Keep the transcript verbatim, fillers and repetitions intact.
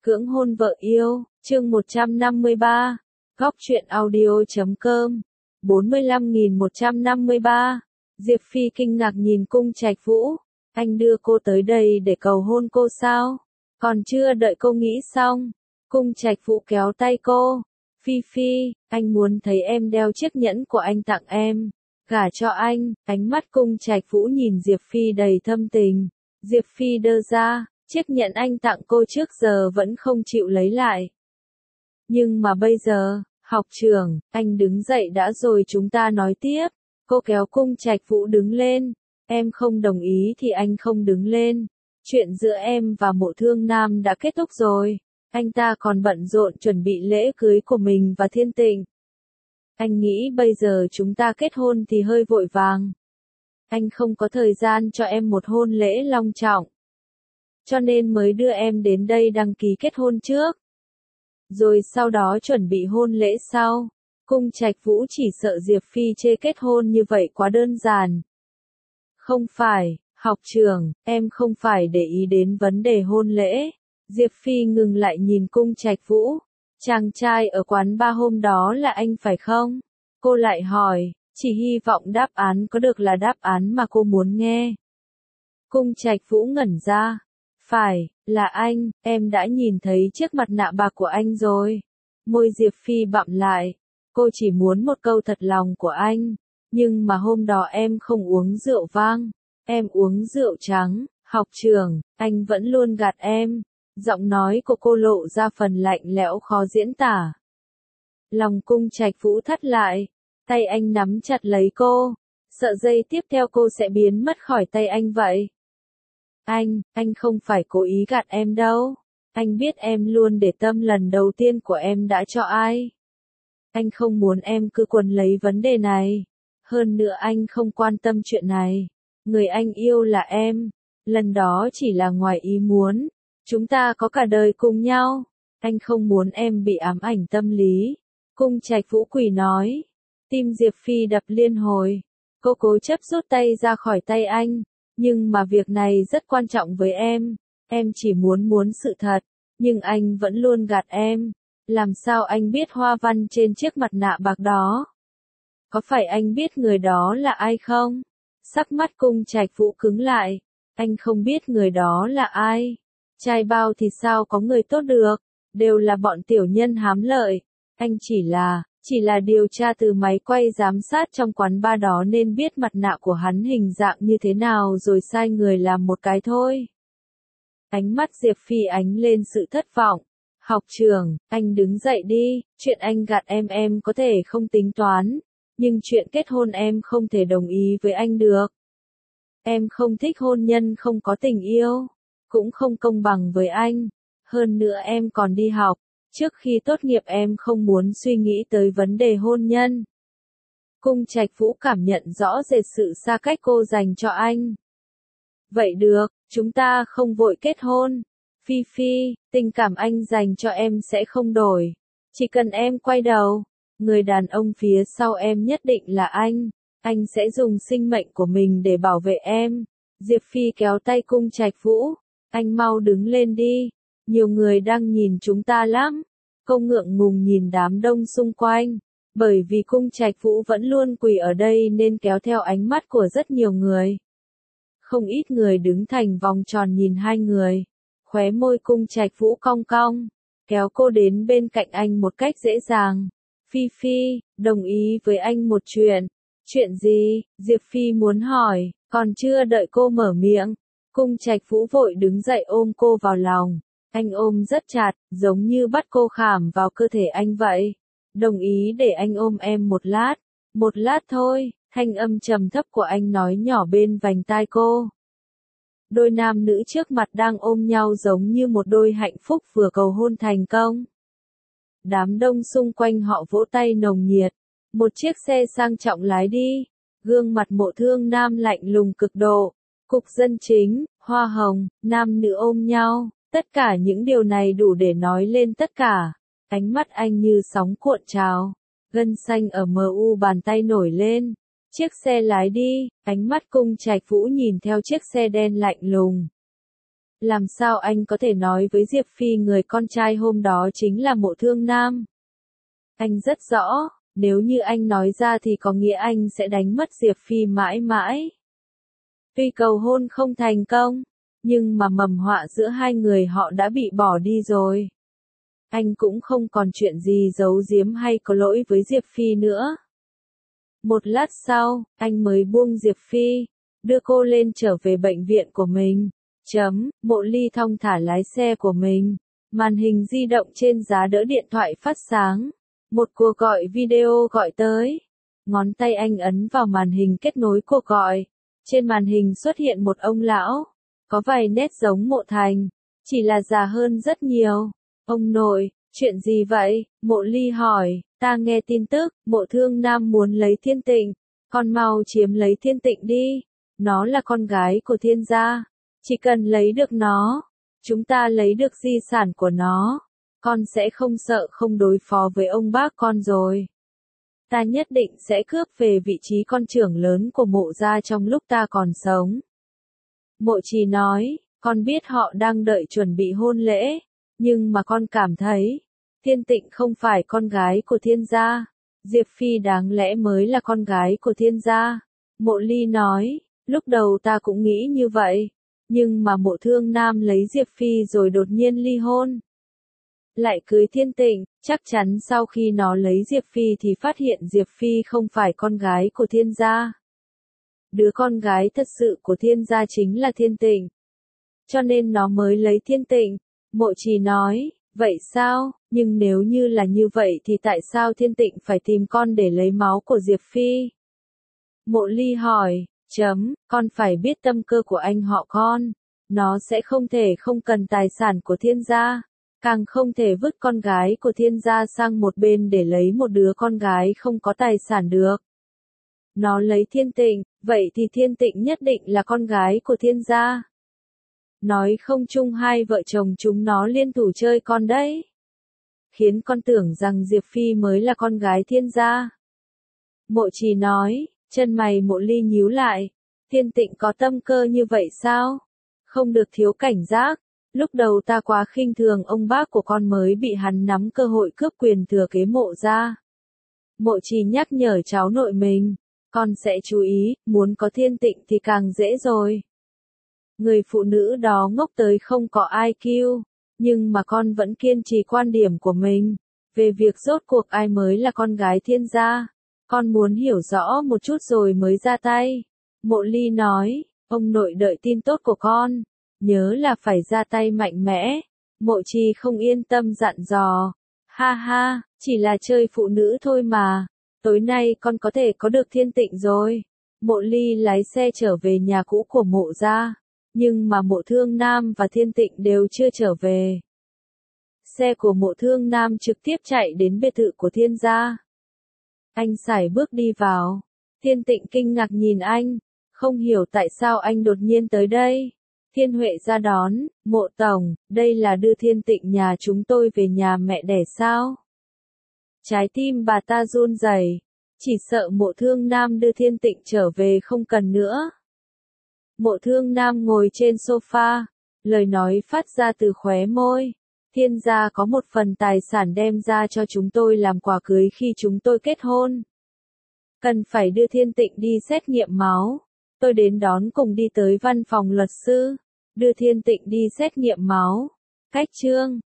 Cưỡng hôn vợ yêu, chương một trăm năm mươi ba, góc truyện audio.com, bốn mươi lăm nghìn một trăm năm mươi ba. Diệp Phi kinh ngạc nhìn Cung Trạch Vũ, anh đưa cô tới đây để cầu hôn cô sao? Còn chưa đợi cô nghĩ xong, Cung Trạch Vũ kéo tay cô, Phi Phi, anh muốn thấy em đeo chiếc nhẫn của anh tặng em, gả cho anh. Ánh mắt Cung Trạch Vũ nhìn Diệp Phi đầy thâm tình, Diệp Phi đơ ra, chiếc nhẫn anh tặng cô trước giờ vẫn không chịu lấy lại. Nhưng mà bây giờ, học trưởng, anh đứng dậy đã rồi chúng ta nói tiếp. Cô kéo Cung Trạch Vũ đứng lên, em không đồng ý thì anh không đứng lên. Chuyện giữa em và Mộ Thương Nam đã kết thúc rồi, anh ta còn bận rộn chuẩn bị lễ cưới của mình và Thiên Tịnh. Anh nghĩ bây giờ chúng ta kết hôn thì hơi vội vàng. Anh không có thời gian cho em một hôn lễ long trọng. Cho nên mới đưa em đến đây đăng ký kết hôn trước. Rồi sau đó chuẩn bị hôn lễ sau. Cung Trạch Vũ chỉ sợ Diệp Phi chê kết hôn như vậy quá đơn giản. Không phải, học trưởng, em không phải để ý đến vấn đề hôn lễ. Diệp Phi ngừng lại nhìn Cung Trạch Vũ. Chàng trai ở quán bar hôm đó là anh phải không? Cô lại hỏi, chỉ hy vọng đáp án có được là đáp án mà cô muốn nghe. Cung Trạch Vũ ngẩn ra. Phải, là anh, em đã nhìn thấy chiếc mặt nạ bạc của anh rồi. Môi Diệp Phi bặm lại. Cô chỉ muốn một câu thật lòng của anh. Nhưng mà hôm đó em không uống rượu vang. Em uống rượu trắng. Học trưởng, anh vẫn luôn gạt em. Giọng nói của cô lộ ra phần lạnh lẽo khó diễn tả. Lòng Cung Trạch Vũ thắt lại. Tay anh nắm chặt lấy cô. Sợ giây tiếp theo cô sẽ biến mất khỏi tay anh vậy. Anh, anh không phải cố ý gạt em đâu. Anh biết em luôn để tâm lần đầu tiên của em đã cho ai. Anh không muốn em cứ quấn lấy vấn đề này. Hơn nữa anh không quan tâm chuyện này. Người anh yêu là em. Lần đó chỉ là ngoài ý muốn. Chúng ta có cả đời cùng nhau. Anh không muốn em bị ám ảnh tâm lý. Cung Trạch Vũ quỳ nói. Tim Diệp Phi đập liên hồi. Cô cố chấp rút tay ra khỏi tay anh. Nhưng mà việc này rất quan trọng với em. Em chỉ muốn muốn sự thật. Nhưng anh vẫn luôn gạt em. Làm sao anh biết hoa văn trên chiếc mặt nạ bạc đó? Có phải anh biết người đó là ai không? Sắc mắt Cung Trạch Vũ cứng lại. Anh không biết người đó là ai. Trai bao thì sao có người tốt được. Đều là bọn tiểu nhân hám lợi. Anh chỉ là, chỉ là điều tra từ máy quay giám sát trong quán bar đó nên biết mặt nạ của hắn hình dạng như thế nào rồi sai người làm một cái thôi. Ánh mắt Diệp Phi ánh lên sự thất vọng. Học trưởng, anh đứng dậy đi, chuyện anh gạt em em có thể không tính toán, nhưng chuyện kết hôn em không thể đồng ý với anh được. Em không thích hôn nhân không có tình yêu, cũng không công bằng với anh, hơn nữa em còn đi học, trước khi tốt nghiệp em không muốn suy nghĩ tới vấn đề hôn nhân. Cung Trạch Vũ cảm nhận rõ rệt sự xa cách cô dành cho anh. Vậy được, chúng ta không vội kết hôn. Phi Phi, tình cảm anh dành cho em sẽ không đổi. Chỉ cần em quay đầu, người đàn ông phía sau em nhất định là anh. Anh sẽ dùng sinh mệnh của mình để bảo vệ em. Diệp Phi kéo tay Cung Trạch Vũ. Anh mau đứng lên đi. Nhiều người đang nhìn chúng ta lắm. Cô ngượng ngùng nhìn đám đông xung quanh. Bởi vì Cung Trạch Vũ vẫn luôn quỳ ở đây nên kéo theo ánh mắt của rất nhiều người. Không ít người đứng thành vòng tròn nhìn hai người. Khóe môi Cung Trạch Vũ cong cong, kéo cô đến bên cạnh anh một cách dễ dàng. Phi Phi, đồng ý với anh một chuyện. Chuyện gì? Diệp Phi muốn hỏi, còn chưa đợi cô mở miệng. Cung Trạch Vũ vội đứng dậy ôm cô vào lòng. Anh ôm rất chặt, giống như bắt cô khảm vào cơ thể anh vậy. Đồng ý để anh ôm em một lát. Một lát thôi, thanh âm trầm thấp của anh nói nhỏ bên vành tai cô. Đôi nam nữ trước mặt đang ôm nhau giống như một đôi hạnh phúc vừa cầu hôn thành công. Đám đông xung quanh họ vỗ tay nồng nhiệt. Một chiếc xe sang trọng lái đi. Gương mặt Mộ Thương Nam lạnh lùng cực độ. Cục dân chính, hoa hồng, nam nữ ôm nhau. Tất cả những điều này đủ để nói lên tất cả. Ánh mắt anh như sóng cuộn trào. Gân xanh ở mờ u bàn tay nổi lên. Chiếc xe lái đi, ánh mắt Cung Trạch Vũ nhìn theo chiếc xe đen lạnh lùng. Làm sao anh có thể nói với Diệp Phi người con trai hôm đó chính là Mộ Thương Nam? Anh rất rõ, nếu như anh nói ra thì có nghĩa anh sẽ đánh mất Diệp Phi mãi mãi. Tuy cầu hôn không thành công, nhưng mà mầm họa giữa hai người họ đã bị bỏ đi rồi. Anh cũng không còn chuyện gì giấu giếm hay có lỗi với Diệp Phi nữa. Một lát sau, anh mới buông Diệp Phi, đưa cô lên trở về bệnh viện của mình. Chấm, Mộ Ly thong thả lái xe của mình. Màn hình di động trên giá đỡ điện thoại phát sáng. Một cuộc gọi video gọi tới. Ngón tay anh ấn vào màn hình kết nối cuộc gọi. Trên màn hình xuất hiện một ông lão. Có vài nét giống Mộ Thành, chỉ là già hơn rất nhiều. Ông nội, chuyện gì vậy? Mộ Ly hỏi. Ta nghe tin tức, Mộ Thương Nam muốn lấy Thiên Tịnh. Con mau chiếm lấy Thiên Tịnh đi. Nó là con gái của Thiên gia. Chỉ cần lấy được nó, chúng ta lấy được di sản của nó. Con sẽ không sợ không đối phó với ông bác con rồi. Ta nhất định sẽ cướp về vị trí con trưởng lớn của Mộ gia trong lúc ta còn sống. Mộ Trì nói, con biết họ đang đợi chuẩn bị hôn lễ, nhưng mà con cảm thấy, Thiên Tịnh không phải con gái của Thiên gia. Diệp Phi đáng lẽ mới là con gái của Thiên gia. Mộ Ly nói, lúc đầu ta cũng nghĩ như vậy, nhưng mà Mộ Thương Nam lấy Diệp Phi rồi đột nhiên ly hôn. Lại cưới Thiên Tịnh, chắc chắn sau khi nó lấy Diệp Phi thì phát hiện Diệp Phi không phải con gái của Thiên gia. Đứa con gái thật sự của Thiên gia chính là Thiên Tịnh. Cho nên nó mới lấy Thiên Tịnh. Mộ Trì nói, vậy sao, nhưng nếu như là như vậy thì tại sao Thiên Tịnh phải tìm con để lấy máu của Diệp Phi? Mộ Ly hỏi, chấm, con phải biết tâm cơ của anh họ con. Nó sẽ không thể không cần tài sản của Thiên gia, càng không thể vứt con gái của Thiên gia sang một bên để lấy một đứa con gái không có tài sản được. Nó lấy Thiên Tịnh, vậy thì Thiên Tịnh nhất định là con gái của Thiên gia. Nói không chung hai vợ chồng chúng nó liên thủ chơi con đấy. Khiến con tưởng rằng Diệp Phi mới là con gái Thiên gia. Mộ Trì nói, chân mày Mộ Ly nhíu lại. Thiên Tịnh có tâm cơ như vậy sao? Không được thiếu cảnh giác. Lúc đầu ta quá khinh thường ông bác của con mới bị hắn nắm cơ hội cướp quyền thừa kế Mộ gia. Mộ Trì nhắc nhở cháu nội mình. Con sẽ chú ý, muốn có Thiên Tịnh thì càng dễ rồi. Người phụ nữ đó ngốc tới không có i kiu, nhưng mà con vẫn kiên trì quan điểm của mình, về việc rốt cuộc ai mới là con gái Thiên gia. Con muốn hiểu rõ một chút rồi mới ra tay. Mộ Ly nói, ông nội đợi tin tốt của con, nhớ là phải ra tay mạnh mẽ. Mộ Trì không yên tâm dặn dò, ha ha, chỉ là chơi phụ nữ thôi mà, tối nay con có thể có được Thiên Tịnh rồi. Mộ Ly lái xe trở về nhà cũ của Mộ gia. Nhưng mà Mộ Thương Nam và Thiên Tịnh đều chưa trở về. Xe của Mộ Thương Nam trực tiếp chạy đến biệt thự của Thiên gia. Anh sải bước đi vào. Thiên Tịnh kinh ngạc nhìn anh, không hiểu tại sao anh đột nhiên tới đây. Thiên Huệ ra đón, Mộ tổng, đây là đưa Thiên Tịnh nhà chúng tôi về nhà mẹ đẻ sao? Trái tim bà ta run rẩy, chỉ sợ Mộ Thương Nam đưa Thiên Tịnh trở về không cần nữa. Mộ Thương Nam ngồi trên sofa, lời nói phát ra từ khóe môi. Thiên gia có một phần tài sản đem ra cho chúng tôi làm quà cưới khi chúng tôi kết hôn. Cần phải đưa Thiên Tịnh đi xét nghiệm máu. Tôi đến đón cùng đi tới văn phòng luật sư. Đưa Thiên Tịnh đi xét nghiệm máu. Cách chương